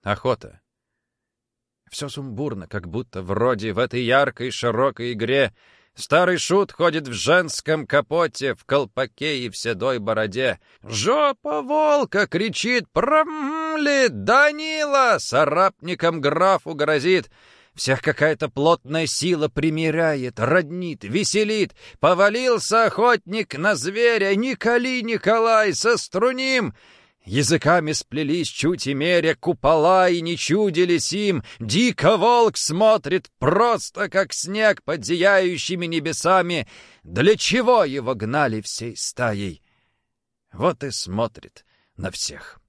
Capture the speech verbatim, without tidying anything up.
Охота. Все сумбурно, как будто вроде в этой яркой широкой игре старый шут ходит в женском капоте, в колпаке и в седой бороде. «Жопа волка!» — кричит, промлет Данила, сарапником графу грозит. Всех какая-то плотная сила примиряет, роднит, веселит. Повалился охотник на зверя, Николи, Николай, соструним. Языками сплелись чуть и меря купола, и не чудились им. Дико волк смотрит просто, как снег под зияющими небесами. Для чего его гнали всей стаей? Вот и смотрит на всех.